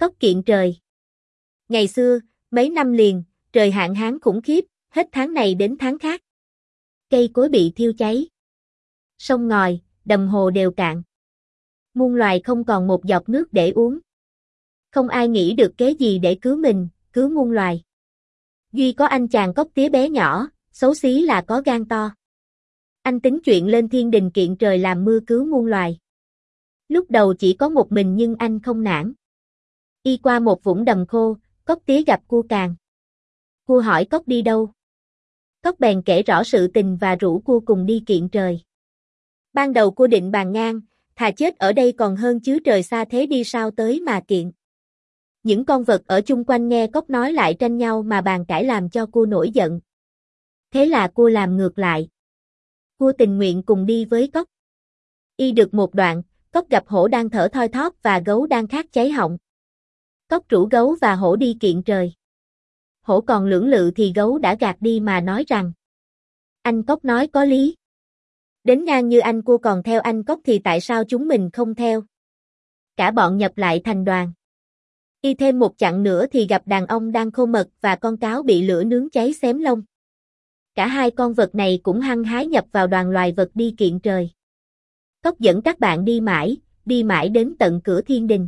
Cốc kiện trời. Ngày xưa, mấy năm liền, trời hạn hán khủng khiếp, hết tháng này đến tháng khác. Cây cối bị thiêu cháy. Sông ngòi, đầm hồ đều cạn. Muôn loài không còn một giọt nước để uống. Không ai nghĩ được kế gì để cứu mình, cứu muôn loài. Duy có anh chàng cóc tía bé nhỏ, xấu xí là có gan to. Anh tính chuyện lên thiên đình kiện trời làm mưa cứu muôn loài. Lúc đầu chỉ có một mình nhưng anh không nản. Y qua một vũng đầm khô, cóc tía gặp cua càng. Cua hỏi cóc đi đâu. Cóc bèn kể rõ sự tình và rủ cua cùng đi kiện trời. Ban đầu cua định bàn ngang, thà chết ở đây còn hơn chứ trời xa thế đi sao tới mà kiện. Những con vật ở chung quanh nghe cóc nói lại tranh nhau mà bàn cãi làm cho cua nổi giận. Thế là cua làm ngược lại. Cua tình nguyện cùng đi với cóc. Y được một đoạn, cóc gặp hổ đang thở thoi thóp và gấu đang khát cháy họng. Cóc rủ gấu và hổ đi kiện trời. Hổ còn lưỡng lự thì gấu đã gạt đi mà nói rằng: anh cóc nói có lý. Đến ngang như anh cua còn theo anh cóc thì tại sao chúng mình không theo? Cả bọn nhập lại thành đoàn. Y thêm một chặng nữa thì gặp đàn ong đang khô mật và con cáo bị lửa nướng cháy xém lông. Cả hai con vật này cũng hăng hái nhập vào đoàn loài vật đi kiện trời. Cóc dẫn các bạn đi mãi đến tận cửa thiên đình.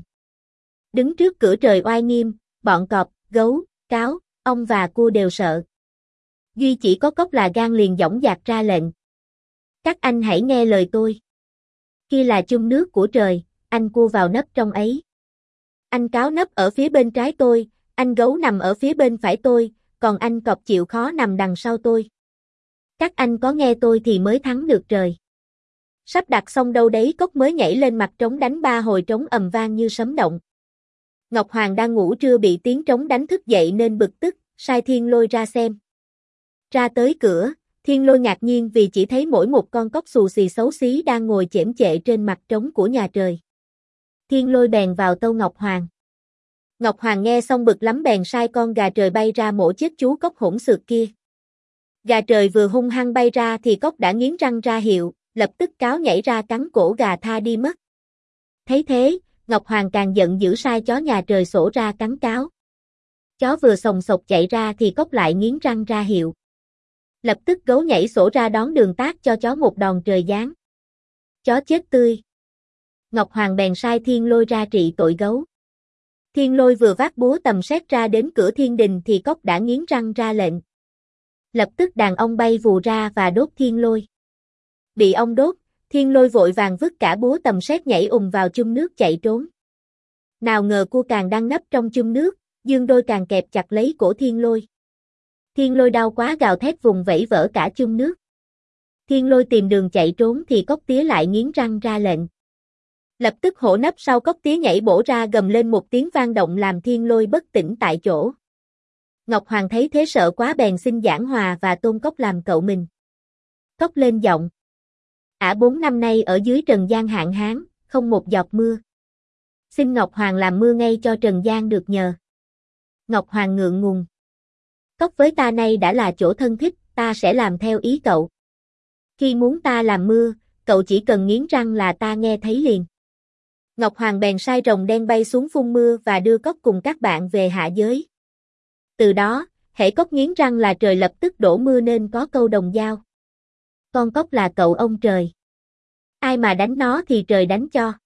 Đứng trước cửa trời oai nghiêm, bọn cọp, gấu, cáo, ong và cua đều sợ. Duy chỉ có cóc là gan liền dõng dạc ra lệnh. Các anh hãy nghe lời tôi. Kia là chung nước của trời, anh cua vào nấp trong ấy. Anh cáo nấp ở phía bên trái tôi, anh gấu nằm ở phía bên phải tôi, còn anh cọp chịu khó nằm đằng sau tôi. Các anh có nghe tôi thì mới thắng được trời. Sắp đặt xong đâu đấy cóc mới nhảy lên mặt trống đánh 3 hồi trống ầm vang như sấm động. Ngọc Hoàng đang ngủ trưa bị tiếng trống đánh thức dậy nên bực tức, sai Thiên Lôi ra xem. Ra tới cửa, Thiên Lôi ngạc nhiên vì chỉ thấy mỗi một con cóc xù xì xấu xí đang ngồi chễm chệ trên mặt trống của nhà trời. Thiên Lôi bèn vào tâu Ngọc Hoàng. Ngọc Hoàng nghe xong bực lắm bèn sai con gà trời bay ra mổ chết chú cóc hỗn xược kia. Gà trời vừa hung hăng bay ra thì cóc đã nghiến răng ra hiệu, lập tức cáo nhảy ra cắn cổ gà tha đi mất. Thấy thế, Ngọc Hoàng càng giận dữ sai chó nhà trời sổ ra cắn cáo. Chó vừa sồng sộc chạy ra thì cóc lại nghiến răng ra hiệu. Lập tức gấu nhảy sổ ra đón đường tát cho chó một đòn trời giáng. Chó chết tươi. Ngọc Hoàng bèn sai Thiên Lôi ra trị tội gấu. Thiên Lôi vừa vác búa tầm sét ra đến cửa thiên đình thì cóc đã nghiến răng ra lệnh. Lập tức đàn ong bay vù ra và đốt Thiên Lôi. Bị ong đốt, Thiên Lôi vội vàng vứt cả búa tầm sét nhảy vào chum nước chạy trốn. Nào ngờ cua càng đang nấp trong chum nước, dương đôi càng kẹp chặt lấy cổ Thiên Lôi. Thiên Lôi đau quá gào thét vùng vẫy vỡ cả chum nước. Thiên Lôi tìm đường chạy trốn thì cóc tía lại nghiến răng ra lệnh. Lập tức hổ nấp sau cóc tía nhảy bổ ra gầm lên một tiếng vang động làm Thiên Lôi bất tỉnh tại chỗ. Ngọc Hoàng thấy thế sợ quá bèn xin giảng hòa và tôn cóc làm cậu mình. Cóc lên giọng. 4 năm nay ở dưới trần gian hạn hán, không một giọt mưa. Xin Ngọc Hoàng làm mưa ngay cho trần gian được nhờ. Ngọc Hoàng ngượng ngùng. Cóc với ta nay đã là chỗ thân thích, ta sẽ làm theo ý cậu. Khi muốn ta làm mưa, cậu chỉ cần nghiến răng là ta nghe thấy liền. Ngọc Hoàng bèn sai rồng đen bay xuống phun mưa và đưa cóc cùng các bạn về hạ giới. Từ đó, hễ cóc nghiến răng là trời lập tức đổ mưa nên có câu đồng dao. Con cóc là cậu ông trời. Ai mà đánh nó thì trời đánh cho.